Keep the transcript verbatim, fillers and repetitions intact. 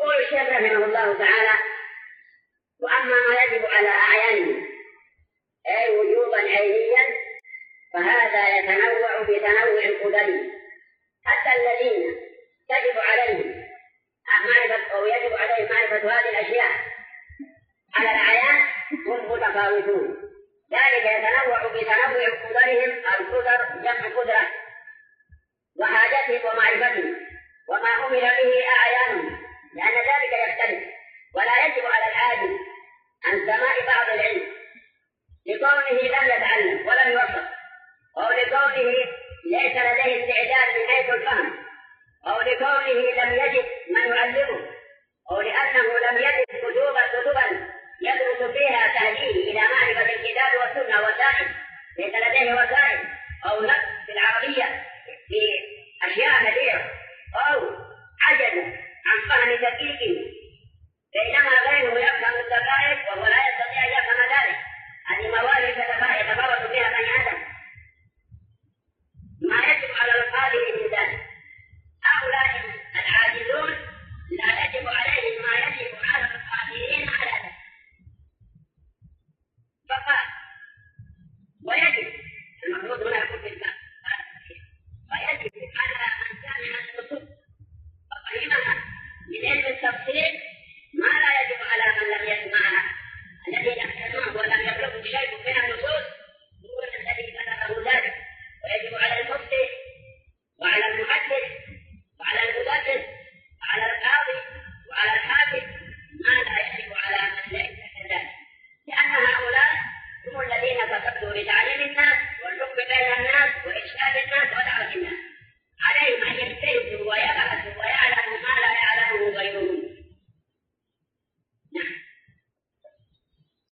يقول الشيخ رحمه الله تعالى: وأما ما يجب على أعيانهم أي وجوبا عينيا فهذا يتنوع بتنوع القدر، حتى الذين تجب عليهم معرفة أو يجب عليهم معرفة هذه الأشياء على الأعيان هم متفاوتون، ذلك يتنوع بتنوع قدرهم. القدر جمع قدرة، وحاجتهم ومعرفتهم وما أمر به أعيانهم، لأن ذلك يختلف. ولا يجب على العاجز عن سماع بعض العلم لكونه لم يتعلم ولم يوفق، أو لكونه ليس لديه استعداد من حيث الفهم، أو لكونه لم يجد من يعلمه، أو لأنه لم يجد كتبا كتبا يدرس فيها تهديه إلى معرفة الكتاب والسنة وسائل، ليس لديه وسائل، أو نقص في العربية في أشياء كثيرة، أو عجز عن فهم دقيق، بينما غيره يفهم الدقائق وهو لا يستطيع أن يفهم ذلك. هذه موارد يتفرد بها بني آدم. ما يجب على القادر من ذلك. هؤلاء العاجزون لا يجب عليهم ما يجب على القادرين على ذلك فقال: ويجب المفروض هنا يكون في الباب، ويجب على من سمع النصوص وفهمها من علم التفسير